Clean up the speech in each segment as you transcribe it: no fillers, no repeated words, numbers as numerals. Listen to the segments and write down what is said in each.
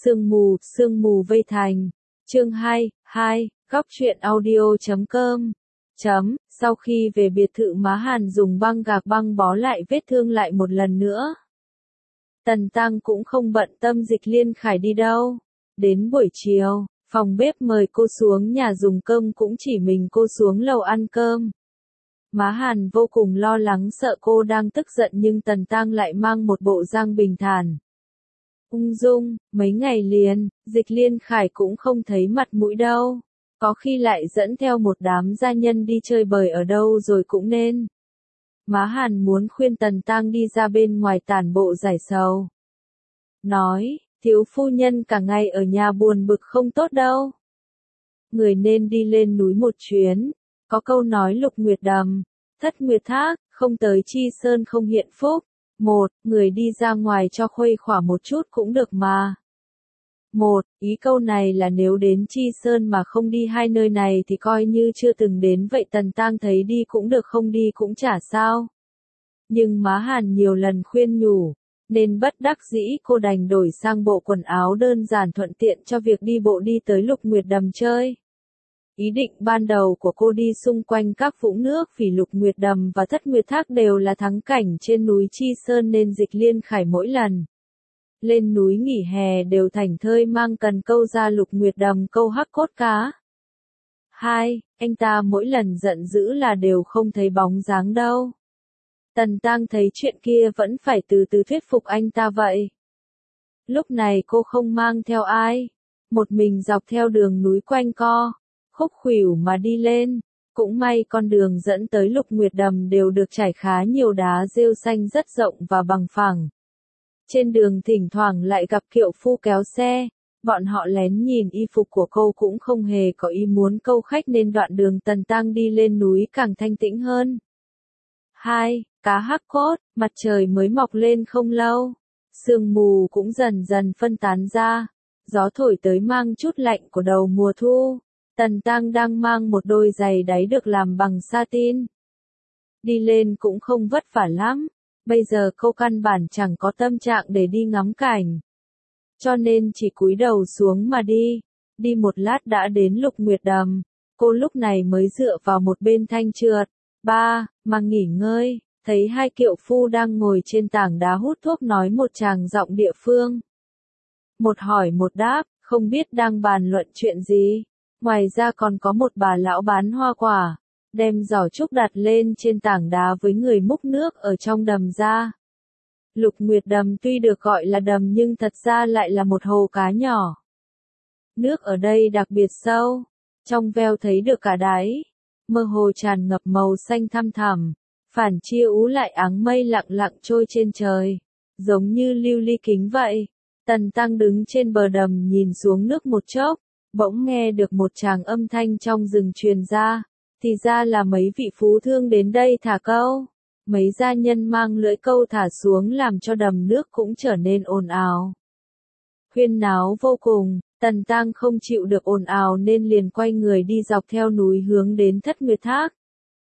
Sương mù vây thành. Chương 2, góc truyện audio.com. Sau khi về biệt thự Má Hàn dùng băng gạc băng bó lại vết thương lại một lần nữa. Tần Tăng cũng không bận tâm Dịch Liên Khải đi đâu. Đến buổi chiều, phòng bếp mời cô xuống nhà dùng cơm cũng chỉ mình cô xuống lầu ăn cơm. Má Hàn vô cùng lo lắng sợ cô đang tức giận nhưng Tần Tăng lại mang một bộ dáng bình thản. Ung dung, mấy ngày liền, Dịch Liên Khải cũng không thấy mặt mũi đâu. Có khi lại dẫn theo một đám gia nhân đi chơi bời ở đâu rồi cũng nên. Má Hàn muốn khuyên Tần Tăng đi ra bên ngoài tản bộ giải sầu. Nói, thiếu phu nhân cả ngày ở nhà buồn bực không tốt đâu. Người nên đi lên núi một chuyến. Có câu nói Lục Nguyệt Đầm, Thất Nguyệt Thác, không tới Chi Sơn không hiện phúc. Người đi ra ngoài cho khuây khỏa một chút cũng được mà. Ý câu này là nếu đến Chi Sơn mà không đi hai nơi này thì coi như chưa từng đến vậy. Tần Tăng thấy đi cũng được không đi cũng chả sao. Nhưng Má Hàn nhiều lần khuyên nhủ, nên bất đắc dĩ cô đành đổi sang bộ quần áo đơn giản thuận tiện cho việc đi bộ đi tới Lục Nguyệt Đầm chơi. Ý định ban đầu của cô đi xung quanh các vũng nước vì Lục Nguyệt Đầm và Thất Nguyệt Thác đều là thắng cảnh trên núi Chi Sơn nên Dịch Liên Khải mỗi lần lên núi nghỉ hè đều thảnh thơi mang cần câu ra Lục Nguyệt Đầm câu hắc cốt cá. Anh ta mỗi lần giận dữ là đều không thấy bóng dáng đâu. Tần Tăng thấy chuyện kia vẫn phải từ từ thuyết phục anh ta vậy. Lúc này cô không mang theo ai, một mình dọc theo đường núi quanh co, khúc khuỷu mà đi lên. Cũng may con đường dẫn tới Lục Nguyệt Đầm đều được trải khá nhiều đá rêu xanh rất rộng và bằng phẳng. Trên đường thỉnh thoảng lại gặp kiệu phu kéo xe, bọn họ lén nhìn y phục của cô cũng không hề có ý muốn câu khách nên đoạn đường Tần Tăng đi lên núi càng thanh tĩnh hơn. Cá hắc cốt, mặt trời mới mọc lên không lâu, sương mù cũng dần dần phân tán ra, gió thổi tới mang chút lạnh của đầu mùa thu. Tần Tăng đang mang một đôi giày đáy được làm bằng satin. Đi lên cũng không vất vả lắm, bây giờ cô căn bản chẳng có tâm trạng để đi ngắm cảnh. Cho nên chỉ cúi đầu xuống mà đi một lát đã đến Lục Nguyệt Đầm, cô lúc này mới dựa vào một bên thanh trượt, mà nghỉ ngơi, thấy hai kiệu phu đang ngồi trên tảng đá hút thuốc nói một tràng giọng địa phương. Một hỏi một đáp, không biết đang bàn luận chuyện gì. Ngoài ra còn có một bà lão bán hoa quả, đem giỏ trúc đặt lên trên tảng đá với người múc nước ở trong đầm ra. Lục Nguyệt Đầm tuy được gọi là đầm nhưng thật ra lại là một hồ cá nhỏ. Nước ở đây đặc biệt sâu, trong veo thấy được cả đáy, mơ hồ tràn ngập màu xanh thăm thẳm, phản chiếu lại áng mây lặng lặng trôi trên trời, giống như lưu ly kính vậy. Tần Tăng đứng trên bờ đầm nhìn xuống nước một chốc, bỗng nghe được một tràng âm thanh trong rừng truyền ra, thì ra là mấy vị phú thương đến đây thả câu. Mấy gia nhân mang lưỡi câu thả xuống làm cho đầm nước cũng trở nên ồn ào. Huyên náo vô cùng, Tần Tăng không chịu được ồn ào nên liền quay người đi dọc theo núi hướng đến Thất Nguyệt Thác.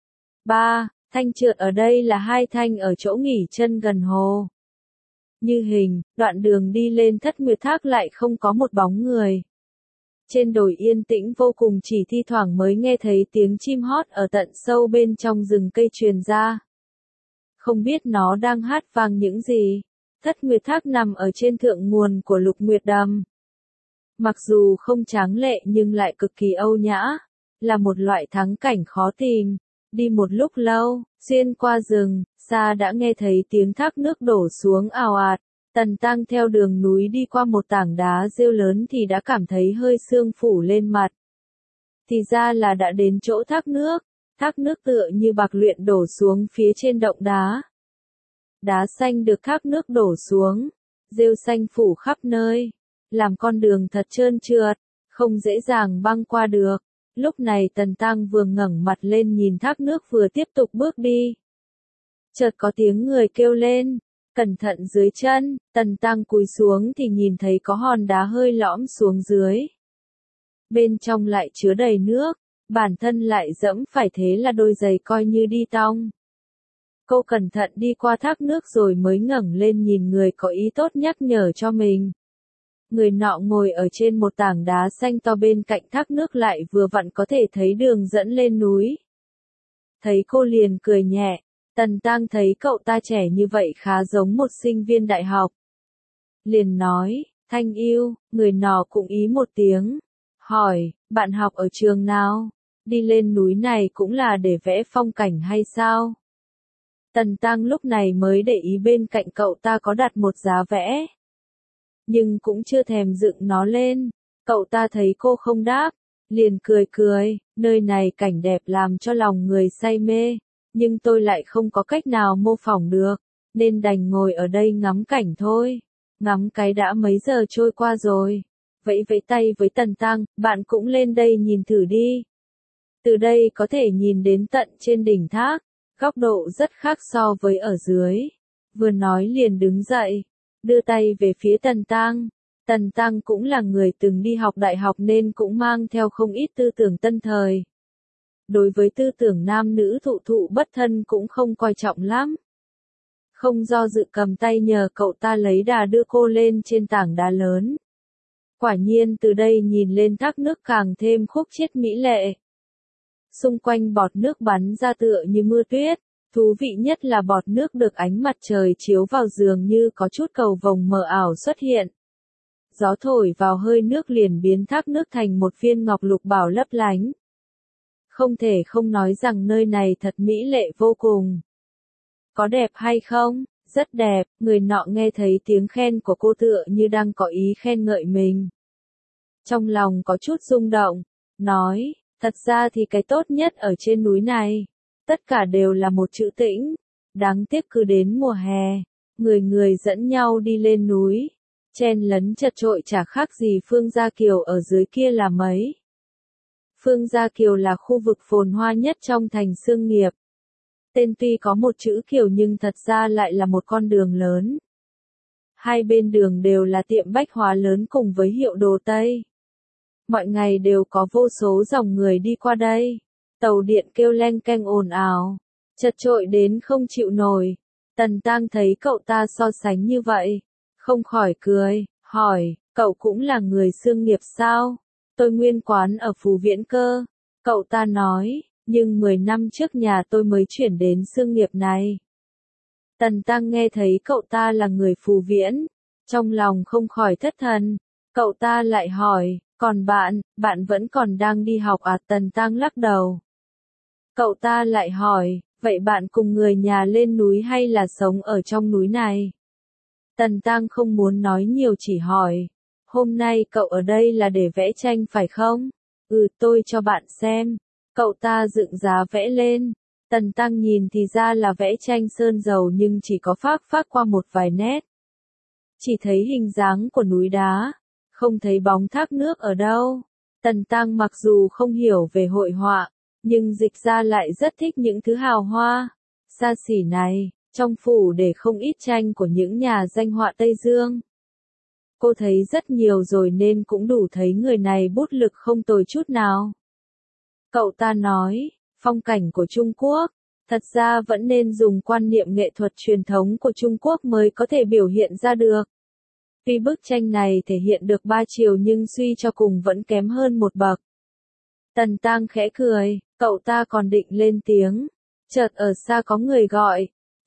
Thanh trượt ở đây là hai thanh ở chỗ nghỉ chân gần hồ. Như hình, đoạn đường đi lên Thất Nguyệt Thác lại không có một bóng người. Trên đồi yên tĩnh vô cùng chỉ thi thoảng mới nghe thấy tiếng chim hót ở tận sâu bên trong rừng cây truyền ra. Không biết nó đang hát vang những gì. Thất Nguyệt Thác nằm ở trên thượng nguồn của Lục Nguyệt Đầm. Mặc dù không tráng lệ nhưng lại cực kỳ âu nhã, là một loại thắng cảnh khó tìm. Đi một lúc lâu, xuyên qua rừng, xa đã nghe thấy tiếng thác nước đổ xuống ào ạt. Tần Tăng theo đường núi đi qua một tảng đá rêu lớn thì đã cảm thấy hơi sương phủ lên mặt. Thì ra là đã đến chỗ thác nước tựa như bạc luyện đổ xuống phía trên động đá. Đá xanh được thác nước đổ xuống, rêu xanh phủ khắp nơi, làm con đường thật trơn trượt, không dễ dàng băng qua được. Lúc này Tần Tăng vừa ngẩng mặt lên nhìn thác nước vừa tiếp tục bước đi. Chợt có tiếng người kêu lên. Cẩn thận dưới chân, Tần Tăng cúi xuống thì nhìn thấy có hòn đá hơi lõm xuống dưới. Bên trong lại chứa đầy nước, bản thân lại dẫm phải thế là đôi giày coi như đi tong. Cô cẩn thận đi qua thác nước rồi mới ngẩng lên nhìn người có ý tốt nhắc nhở cho mình. Người nọ ngồi ở trên một tảng đá xanh to bên cạnh thác nước lại vừa vặn có thể thấy đường dẫn lên núi. Thấy cô liền cười nhẹ, Tần Tăng thấy cậu ta trẻ như vậy khá giống một sinh viên đại học. Liền nói, Thanh yêu, người nọ cũng ý một tiếng. Hỏi, bạn học ở trường nào? Đi lên núi này cũng là để vẽ phong cảnh hay sao? Tần Tăng lúc này mới để ý bên cạnh cậu ta có đặt một giá vẽ. Nhưng cũng chưa thèm dựng nó lên. Cậu ta thấy cô không đáp, liền cười cười, nơi này cảnh đẹp làm cho lòng người say mê, nhưng tôi lại không có cách nào mô phỏng được, nên đành ngồi ở đây ngắm cảnh thôi. Ngắm cái đã mấy giờ trôi qua rồi. Vẫy vẫy tay với Tần Tăng, bạn cũng lên đây nhìn thử đi. Từ đây có thể nhìn đến tận trên đỉnh thác, góc độ rất khác so với ở dưới. Vừa nói liền đứng dậy, đưa tay về phía Tần Tăng. Tần Tăng cũng là người từng đi học đại học nên cũng mang theo không ít tư tưởng tân thời. Đối với tư tưởng nam nữ thụ thụ bất thân cũng không coi trọng lắm. Không do dự cầm tay nhờ cậu ta lấy đà đưa cô lên trên tảng đá lớn. Quả nhiên từ đây nhìn lên thác nước càng thêm khúc chiết mỹ lệ. Xung quanh bọt nước bắn ra tựa như mưa tuyết, thú vị nhất là bọt nước được ánh mặt trời chiếu vào dường như có chút cầu vồng mờ ảo xuất hiện. Gió thổi vào hơi nước liền biến thác nước thành một viên ngọc lục bảo lấp lánh. Không thể không nói rằng nơi này thật mỹ lệ vô cùng. Có đẹp hay không? Rất đẹp, người nọ nghe thấy tiếng khen của cô tựa như đang có ý khen ngợi mình. Trong lòng có chút rung động, nói, thật ra thì cái tốt nhất ở trên núi này, tất cả đều là một chữ tĩnh. Đáng tiếc cứ đến mùa hè, người người dẫn nhau đi lên núi, chen lấn chật chội chả khác gì Phương Gia Kiều ở dưới kia là mấy. Phương Gia Kiều là khu vực phồn hoa nhất trong thành Xương Nghiệp. Tên tuy có một chữ Kiều nhưng thật ra lại là một con đường lớn. Hai bên đường đều là tiệm bách hóa lớn cùng với hiệu đồ Tây. Mọi ngày đều có vô số dòng người đi qua đây. Tàu điện kêu leng keng ồn ào, chật chội đến không chịu nổi. Tần Tăng thấy cậu ta so sánh như vậy, không khỏi cười, hỏi, cậu cũng là người Xương Nghiệp sao? Tôi nguyên quán ở Phú Viễn cơ. Cậu ta nói, nhưng 10 năm trước nhà tôi mới chuyển đến Xương Nghiệp này. Tần Tăng nghe thấy cậu ta là người Phú Viễn, trong lòng không khỏi thất thần. Cậu ta lại hỏi, còn bạn vẫn còn đang đi học à? Tần Tăng lắc đầu. Cậu ta lại hỏi, vậy bạn cùng người nhà lên núi hay là sống ở trong núi này? Tần Tăng không muốn nói nhiều chỉ hỏi, hôm nay cậu ở đây là để vẽ tranh phải không? Tôi cho bạn xem. Cậu ta dựng giá vẽ lên. Tần Tăng nhìn thì ra là vẽ tranh sơn dầu nhưng chỉ có phác qua một vài nét. Chỉ thấy hình dáng của núi đá, không thấy bóng thác nước ở đâu. Tần Tăng mặc dù không hiểu về hội họa, nhưng dịch ra lại rất thích những thứ hào hoa, xa xỉ này, trong phủ để không ít tranh của những nhà danh họa Tây Dương. Cô thấy rất nhiều rồi nên cũng đủ thấy người này bút lực không tồi chút nào. Cậu ta nói, phong cảnh của Trung Quốc, thật ra vẫn nên dùng quan niệm nghệ thuật truyền thống của Trung Quốc mới có thể biểu hiện ra được. Tuy bức tranh này thể hiện được ba chiều nhưng suy cho cùng vẫn kém hơn một bậc. Tần Tăng khẽ cười, cậu ta còn định lên tiếng. Chợt ở xa có người gọi,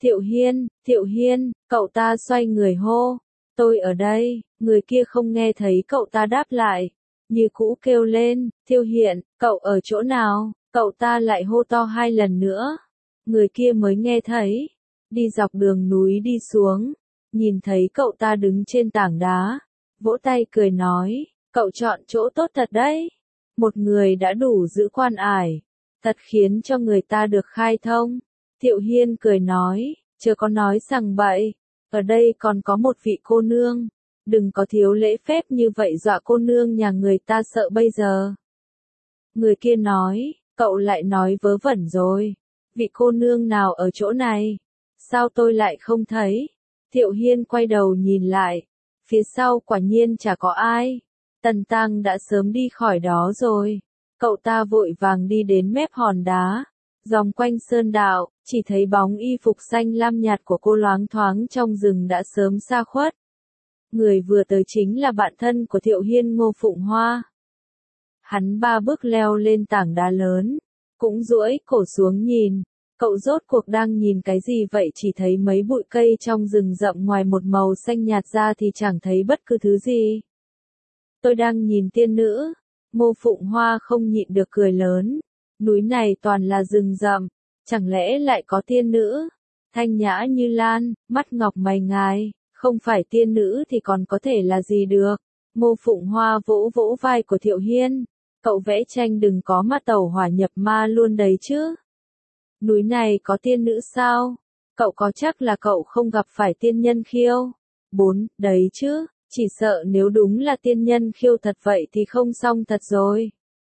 Thiệu Hiên, cậu ta xoay người hô. Tôi ở đây, người kia không nghe thấy cậu ta đáp lại. Như cũ kêu lên, Thiệu Hiên, cậu ở chỗ nào? Cậu ta lại hô to 2 lần nữa. Người kia mới nghe thấy. Đi dọc đường núi đi xuống. Nhìn thấy cậu ta đứng trên tảng đá. Vỗ tay cười nói, cậu chọn chỗ tốt thật đấy. Một người đã đủ giữ quan ải. Thật khiến cho người ta được khai thông. Thiệu Hiên cười nói, chưa có nói sằng bậy. Ở đây còn có một vị cô nương. Đừng có thiếu lễ phép như vậy dọa cô nương nhà người ta sợ bây giờ. Người kia nói, cậu lại nói vớ vẩn rồi. Vị cô nương nào ở chỗ này? Sao tôi lại không thấy? Thiệu Hiên quay đầu nhìn lại. Phía sau quả nhiên chả có ai. Tần Tăng đã sớm đi khỏi đó rồi. Cậu ta vội vàng đi đến mép hòn đá. Dòng quanh sơn đạo, chỉ thấy bóng y phục xanh lam nhạt của cô loáng thoáng trong rừng đã sớm xa khuất. Người vừa tới chính là bạn thân của Thiệu Hiên, Ngô Phụng Hoa. Hắn 3 bước leo lên tảng đá lớn, cũng duỗi cổ xuống nhìn. Cậu rốt cuộc đang nhìn cái gì vậy? Chỉ thấy mấy bụi cây trong rừng rậm, ngoài một màu xanh nhạt ra thì chẳng thấy bất cứ thứ gì. Tôi đang nhìn tiên nữ. Ngô Phụng Hoa không nhịn được cười lớn. Núi này toàn là rừng rậm, chẳng lẽ lại có tiên nữ? Thanh nhã như lan, mắt ngọc mày ngài, không phải tiên nữ thì còn có thể là gì được? Ngô Phụng Hoa vỗ vỗ vai của Thiệu Hiên. Cậu vẽ tranh đừng có mà tẩu hỏa nhập ma luôn đấy chứ. Núi này có tiên nữ sao? Cậu có chắc là cậu không gặp phải tiên nhân khiêu? 4, đấy chứ, chỉ sợ nếu đúng là tiên nhân khiêu thật vậy thì không xong thật rồi.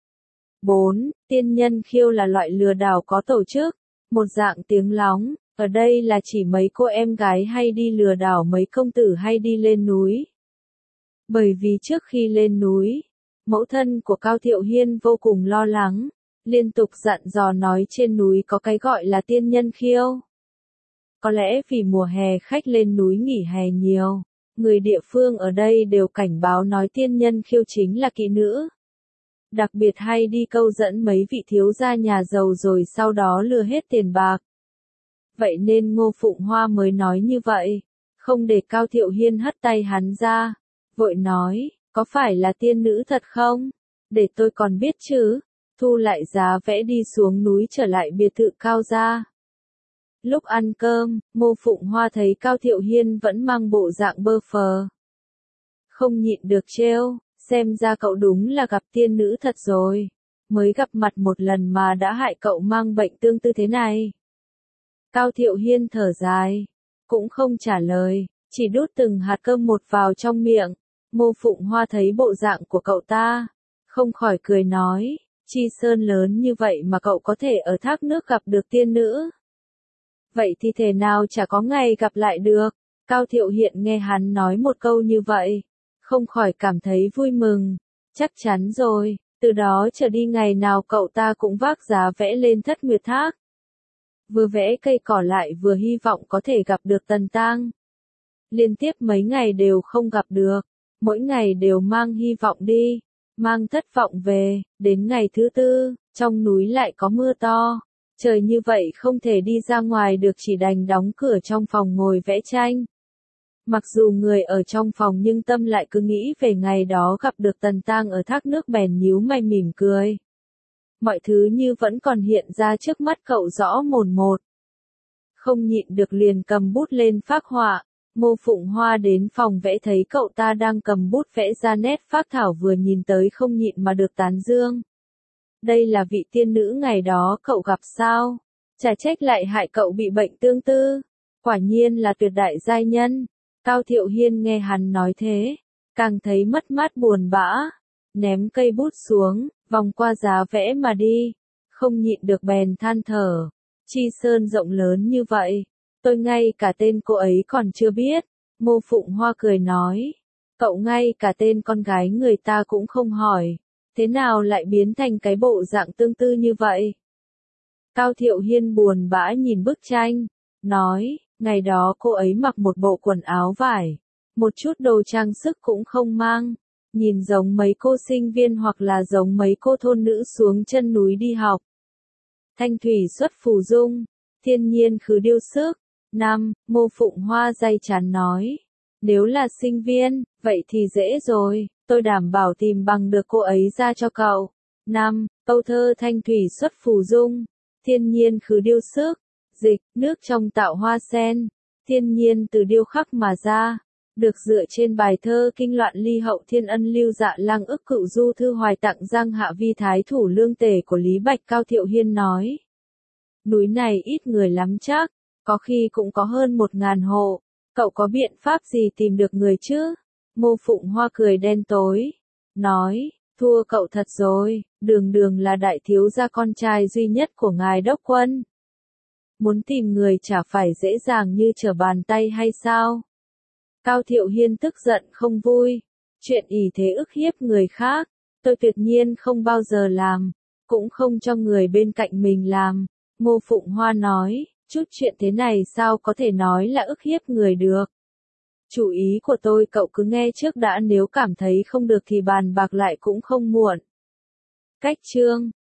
4. Tiên nhân khiêu là loại lừa đảo có tổ chức, một dạng tiếng lóng, ở đây là chỉ mấy cô em gái hay đi lừa đảo mấy công tử hay đi lên núi. Bởi vì trước khi lên núi, mẫu thân của Cao Thiệu Hiên vô cùng lo lắng, liên tục dặn dò nói trên núi có cái gọi là tiên nhân khiêu. Có lẽ vì mùa hè khách lên núi nghỉ hè nhiều, người địa phương ở đây đều cảnh báo nói tiên nhân khiêu chính là kỹ nữ. Đặc biệt hay đi câu dẫn mấy vị thiếu gia nhà giàu rồi sau đó lừa hết tiền bạc. Vậy nên Ngô Phụng Hoa mới nói như vậy, không để Cao Thiệu Hiên hất tay hắn ra, vội nói, có phải là tiên nữ thật không? Để tôi còn biết chứ. Thu lại giá vẽ đi xuống núi trở lại biệt thự Cao gia. Lúc ăn cơm, Ngô Phụng Hoa thấy Cao Thiệu Hiên vẫn mang bộ dạng bơ phờ. Không nhịn được trêu, xem ra cậu đúng là gặp tiên nữ thật rồi. Mới gặp mặt một lần mà đã hại cậu mang bệnh tương tự thế này. Cao Thiệu Hiên thở dài, cũng không trả lời, chỉ đút từng hạt cơm một vào trong miệng. Ngô Phụng Hoa thấy bộ dạng của cậu ta, không khỏi cười nói, Chi Sơn lớn như vậy mà cậu có thể ở thác nước gặp được tiên nữ. Vậy thì thể nào chả có ngày gặp lại được. Cao Thiệu Hiên nghe hắn nói một câu như vậy, không khỏi cảm thấy vui mừng. Chắc chắn rồi, từ đó trở đi ngày nào cậu ta cũng vác giá vẽ lên Thất Nguyệt Thác. Vừa vẽ cây cỏ lại vừa hy vọng có thể gặp được Tần Tang. Liên tiếp mấy ngày đều không gặp được, mỗi ngày đều mang hy vọng đi, mang thất vọng về, đến ngày thứ 4, trong núi lại có mưa to. Trời như vậy không thể đi ra ngoài được, chỉ đành đóng cửa trong phòng ngồi vẽ tranh. Mặc dù người ở trong phòng nhưng tâm lại cứ nghĩ về ngày đó gặp được Tần Tang ở thác nước bèn nhíu mày mỉm cười. Mọi thứ như vẫn còn hiện ra trước mắt cậu rõ mồn một. Không nhịn được liền cầm bút lên phác họa. Ngô Phụng Hoa đến phòng vẽ thấy cậu ta đang cầm bút vẽ ra nét phác thảo, vừa nhìn tới không nhịn mà được tán dương. Đây là vị tiên nữ ngày đó cậu gặp sao? Chả trách lại hại cậu bị bệnh tương tư. Quả nhiên là tuyệt đại giai nhân. Cao Thiệu Hiên nghe hắn nói thế, càng thấy mất mát buồn bã. Ném cây bút xuống, vòng qua giá vẽ mà đi. Không nhịn được bèn than thở. Chi Sơn rộng lớn như vậy, tôi ngay cả tên cô ấy còn chưa biết. Ngô Phụng Hoa cười nói, cậu ngay cả tên con gái người ta cũng không hỏi, thế nào lại biến thành cái bộ dạng tương tư như vậy? Cao Thiệu Hiên buồn bã nhìn bức tranh, nói, ngày đó cô ấy mặc một bộ quần áo vải, một chút đồ trang sức cũng không mang, nhìn giống mấy cô sinh viên hoặc là giống mấy cô thôn nữ xuống chân núi đi học. Thanh thủy xuất phù dung, thiên nhiên khứ điêu sức. 5. Ngô Phụng Hoa day chán nói, nếu là sinh viên, vậy thì dễ rồi, tôi đảm bảo tìm bằng được cô ấy ra cho cậu. 5. Câu thơ thanh thủy xuất phù dung, thiên nhiên khứ điêu sức. Dịch, nước trong tạo hoa sen, thiên nhiên từ điêu khắc mà ra. Được dựa trên bài thơ Kinh Loạn Ly Hậu Thiên Ân Lưu Dạ Lang Ức Cựu Du Thư Hoài tặng Giang Hạ Vi Thái Thủ Lương Tể của Lý Bạch. Cao Thiệu Hiên nói, núi này ít người lắm chắc, có khi cũng có hơn 1000 hộ, cậu có biện pháp gì tìm được người chứ? Ngô Phụng Hoa cười đen tối, nói, thua cậu thật rồi, đường đường là đại thiếu gia con trai duy nhất của ngài đốc quân. Muốn tìm người chả phải dễ dàng như trở bàn tay hay sao? Cao Thiệu Hiên tức giận không vui, chuyện ỷ thế ức hiếp người khác, tôi tuyệt nhiên không bao giờ làm, cũng không cho người bên cạnh mình làm. Ngô Phụng Hoa nói, chút chuyện thế này sao có thể nói là ức hiếp người được. Chủ ý của tôi cậu cứ nghe trước đã, nếu cảm thấy không được thì bàn bạc lại cũng không muộn. Cách chương